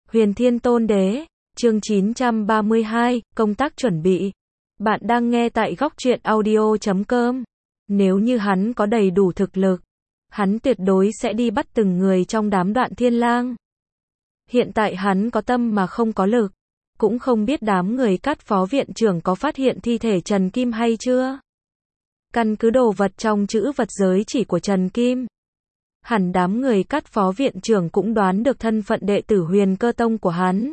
Huyền Thiên Tôn Đế, chương 932, công tác chuẩn bị. Bạn đang nghe tại góc truyện audio.com. Nếu như hắn có đầy đủ thực lực, hắn tuyệt đối sẽ đi bắt từng người trong đám Đoạn Thiên Lang. Hiện tại hắn có tâm mà không có lực, cũng không biết đám người Cát phó viện trưởng có phát hiện thi thể Trần Kim hay chưa. Căn cứ đồ vật trong chữ vật giới chỉ của Trần Kim, hẳn đám người Cát phó viện trưởng cũng đoán được thân phận đệ tử Huyền Cơ Tông của hắn.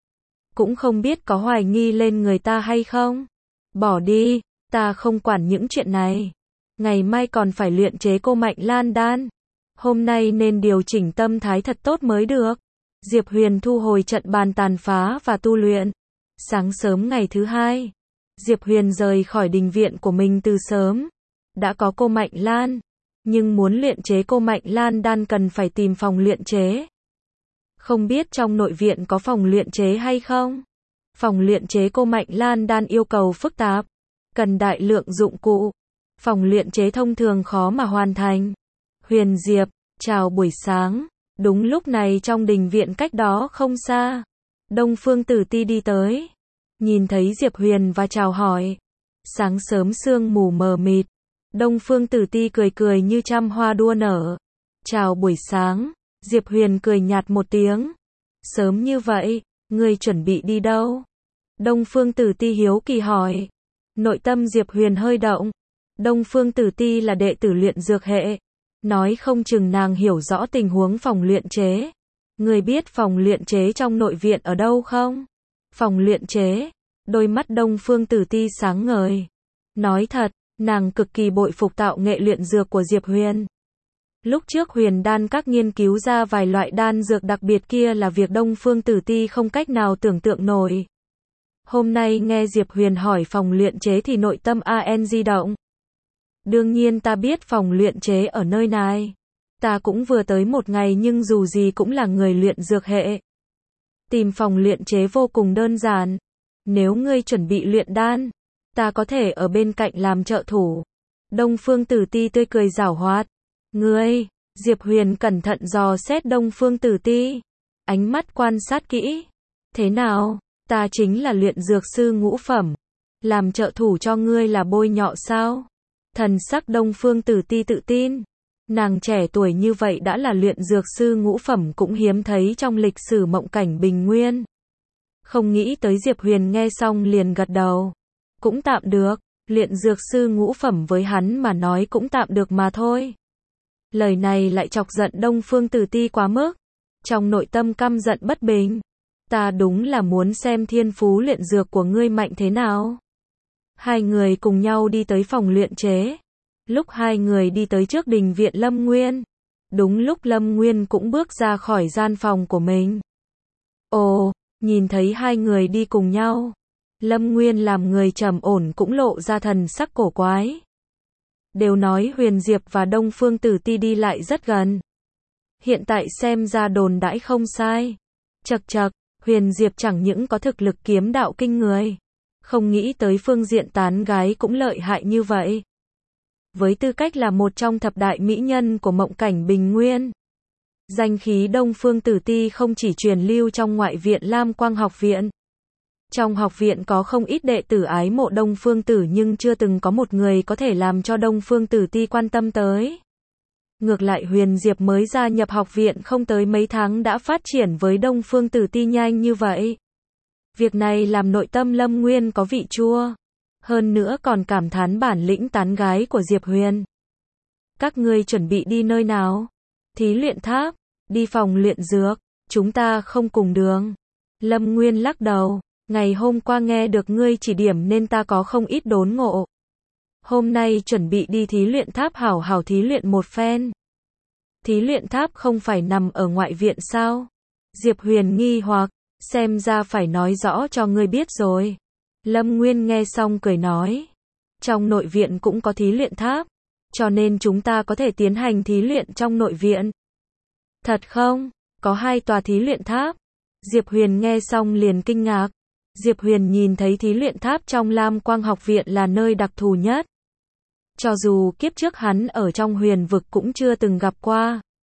Cũng không biết có hoài nghi lên người ta hay không. Bỏ đi, ta không quản những chuyện này. Ngày mai còn phải luyện chế cô Mạnh Lan đan. Hôm nay nên điều chỉnh tâm thái thật tốt mới được. Diệp Huyền thu hồi trận bàn tàn phá và tu luyện. Sáng sớm ngày thứ hai, Diệp Huyền rời khỏi đình viện của mình từ sớm. Đã có cô Mạnh Lan, nhưng muốn luyện chế cô Mạnh Lan đan cần phải tìm phòng luyện chế. Không biết trong nội viện có phòng luyện chế hay không? Phòng luyện chế cô Mạnh Lan đan yêu cầu phức tạp, cần đại lượng dụng cụ. Phòng luyện chế thông thường khó mà hoàn thành. Huyền Diệp, chào buổi sáng. Đúng lúc này trong đình viện cách đó không xa, Đông Phương Tử Ti đi tới. Nhìn thấy Diệp Huyền và chào hỏi. Sáng sớm sương mù mờ mịt, Đông Phương Tử Ti cười cười như trăm hoa đua nở. Chào buổi sáng. Diệp Huyền cười nhạt một tiếng. Sớm như vậy, ngươi chuẩn bị đi đâu? Đông Phương Tử Ti hiếu kỳ hỏi. Nội tâm Diệp Huyền hơi động. Đông Phương Tử Ti là đệ tử luyện dược hệ. Nói không chừng nàng hiểu rõ tình huống phòng luyện chế. Ngươi biết phòng luyện chế trong nội viện ở đâu không? Phòng luyện chế. Đôi mắt Đông Phương Tử Ti sáng ngời. Nói thật, nàng cực kỳ bội phục tạo nghệ luyện dược của Diệp Huyền. Lúc trước Huyền Đan các nghiên cứu ra vài loại đan dược đặc biệt kia là việc Đông Phương Tử Ti không cách nào tưởng tượng nổi. Hôm nay nghe Diệp Huyền hỏi phòng luyện chế thì nội tâm di động. Đương nhiên ta biết phòng luyện chế ở nơi này. Ta cũng vừa tới một ngày nhưng dù gì cũng là người luyện dược hệ. Tìm phòng luyện chế vô cùng đơn giản. Nếu ngươi chuẩn bị luyện đan, ta có thể ở bên cạnh làm trợ thủ. Đông Phương Tử Ti tươi cười giảo hoạt. Ngươi, Diệp Huyền cẩn thận dò xét Đông Phương Tử Ti. Ánh mắt quan sát kỹ. Thế nào, ta chính là luyện dược sư ngũ phẩm. Làm trợ thủ cho ngươi là bôi nhọ sao? Thần sắc Đông Phương Tử Ti tự tin. Nàng trẻ tuổi như vậy đã là luyện dược sư ngũ phẩm cũng hiếm thấy trong lịch sử mộng cảnh Bình Nguyên. Không nghĩ tới Diệp Huyền nghe xong liền gật đầu. Cũng tạm được, luyện dược sư ngũ phẩm với hắn mà nói cũng tạm được mà thôi. Lời này lại chọc giận Đông Phương Tử Ti quá mức. Trong nội tâm căm giận bất bình. Ta đúng là muốn xem thiên phú luyện dược của ngươi mạnh thế nào. Hai người cùng nhau đi tới phòng luyện chế. Lúc hai người đi tới trước đình viện Lâm Nguyên, đúng lúc Lâm Nguyên cũng bước ra khỏi gian phòng của mình. Ồ, nhìn thấy hai người đi cùng nhau, Lâm Nguyên làm người trầm ổn cũng lộ ra thần sắc cổ quái. Đều nói Huyền Diệp và Đông Phương Tử Ti đi lại rất gần. Hiện tại xem ra đồn đãi không sai. Chậc chậc, Huyền Diệp chẳng những có thực lực kiếm đạo kinh người, không nghĩ tới phương diện tán gái cũng lợi hại như vậy. Với tư cách là một trong thập đại mỹ nhân của mộng cảnh Bình Nguyên, danh khí Đông Phương Tử Ti không chỉ truyền lưu trong ngoại viện Lam Quang học viện. Trong học viện có không ít đệ tử ái mộ Đông Phương Tử nhưng chưa từng có một người có thể làm cho Đông Phương Tử Ti quan tâm tới. Ngược lại Huyền Diệp mới gia nhập học viện không tới mấy tháng đã phát triển với Đông Phương Tử Ti nhanh như vậy. Việc này làm nội tâm Lâm Nguyên có vị chua. Hơn nữa còn cảm thán bản lĩnh tán gái của Diệp Huyền. Các ngươi chuẩn bị đi nơi nào? Thí luyện tháp, đi phòng luyện dược, chúng ta không cùng đường. Lâm Nguyên lắc đầu, ngày hôm qua nghe được ngươi chỉ điểm nên ta có không ít đốn ngộ. Hôm nay chuẩn bị đi thí luyện tháp hảo hảo thí luyện một phen. Thí luyện tháp không phải nằm ở ngoại viện sao? Diệp Huyền nghi hoặc, xem ra phải nói rõ cho ngươi biết rồi. Lâm Nguyên nghe xong cười nói. Trong nội viện cũng có thí luyện tháp, cho nên chúng ta có thể tiến hành thí luyện trong nội viện. Thật không? Có 2 tòa thí luyện tháp. Diệp Huyền nghe xong liền kinh ngạc. Diệp Huyền nhìn thấy thí luyện tháp trong Lam Quang học viện là nơi đặc thù nhất. Cho dù kiếp trước hắn ở trong huyền vực cũng chưa từng gặp qua.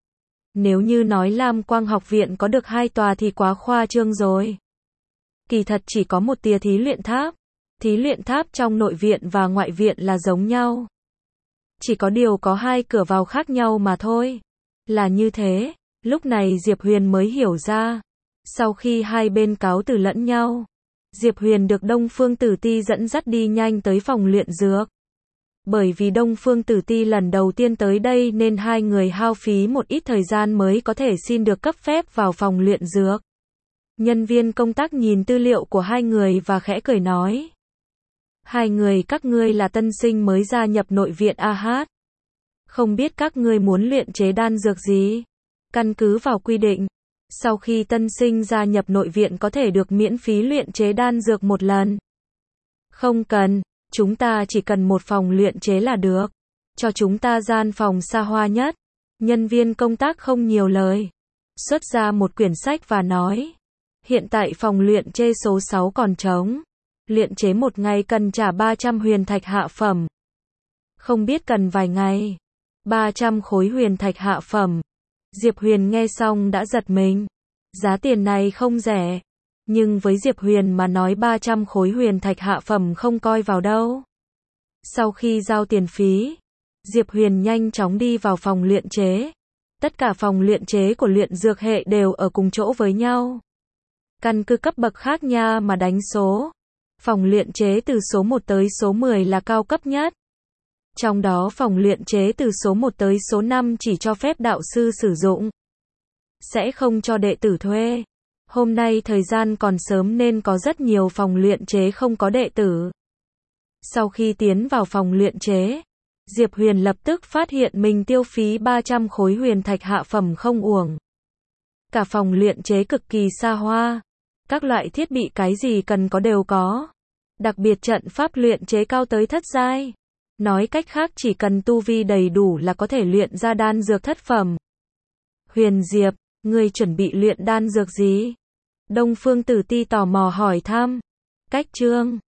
Nếu như nói Lam Quang học viện có được 2 tòa thì quá khoa trương rồi. Kỳ thật chỉ có một tia thí luyện tháp. Thí luyện tháp trong nội viện và ngoại viện là giống nhau. Chỉ có điều có 2 cửa vào khác nhau mà thôi. Là như thế, lúc này Diệp Huyền mới hiểu ra. Sau khi hai bên cáo từ lẫn nhau, Diệp Huyền được Đông Phương Tử Ti dẫn dắt đi nhanh tới phòng luyện dược. Bởi vì Đông Phương Tử Ti lần đầu tiên tới đây nên hai người hao phí một ít thời gian mới có thể xin được cấp phép vào phòng luyện dược. Nhân viên công tác nhìn tư liệu của hai người và khẽ cười nói. Hai người các ngươi là tân sinh mới gia nhập nội viện AH. Không biết các ngươi muốn luyện chế đan dược gì? Căn cứ vào quy định, sau khi tân sinh gia nhập nội viện có thể được miễn phí luyện chế đan dược một lần. Không cần, chúng ta chỉ cần một phòng luyện chế là được. Cho chúng ta gian phòng xa hoa nhất. Nhân viên công tác không nhiều lời. Xuất ra một quyển sách và nói. Hiện tại phòng luyện chế số 6 còn trống. Luyện chế một ngày cần trả 300 huyền thạch hạ phẩm. Không biết cần vài ngày. 300 khối huyền thạch hạ phẩm. Diệp Huyền nghe xong đã giật mình. Giá tiền này không rẻ. Nhưng với Diệp Huyền mà nói 300 khối huyền thạch hạ phẩm không coi vào đâu. Sau khi giao tiền phí, Diệp Huyền nhanh chóng đi vào phòng luyện chế. Tất cả phòng luyện chế của luyện dược hệ đều ở cùng chỗ với nhau. Căn cứ cấp bậc khác nha mà đánh số. Phòng luyện chế từ số 1 tới số 10 là cao cấp nhất. Trong đó phòng luyện chế từ số 1 tới số 5 chỉ cho phép đạo sư sử dụng. Sẽ không cho đệ tử thuê. Hôm nay thời gian còn sớm nên có rất nhiều phòng luyện chế không có đệ tử. Sau khi tiến vào phòng luyện chế, Diệp Huyền lập tức phát hiện mình tiêu phí 300 khối huyền thạch hạ phẩm không uổng. Cả phòng luyện chế cực kỳ xa hoa. Các loại thiết bị cái gì cần có đều có. Đặc biệt trận pháp luyện chế cao tới thất giai. Nói cách khác chỉ cần tu vi đầy đủ là có thể luyện ra đan dược thất phẩm. Huyền Diệp, ngươi chuẩn bị luyện đan dược gì? Đông Phương Tử Ti tò mò hỏi thăm. Cách chương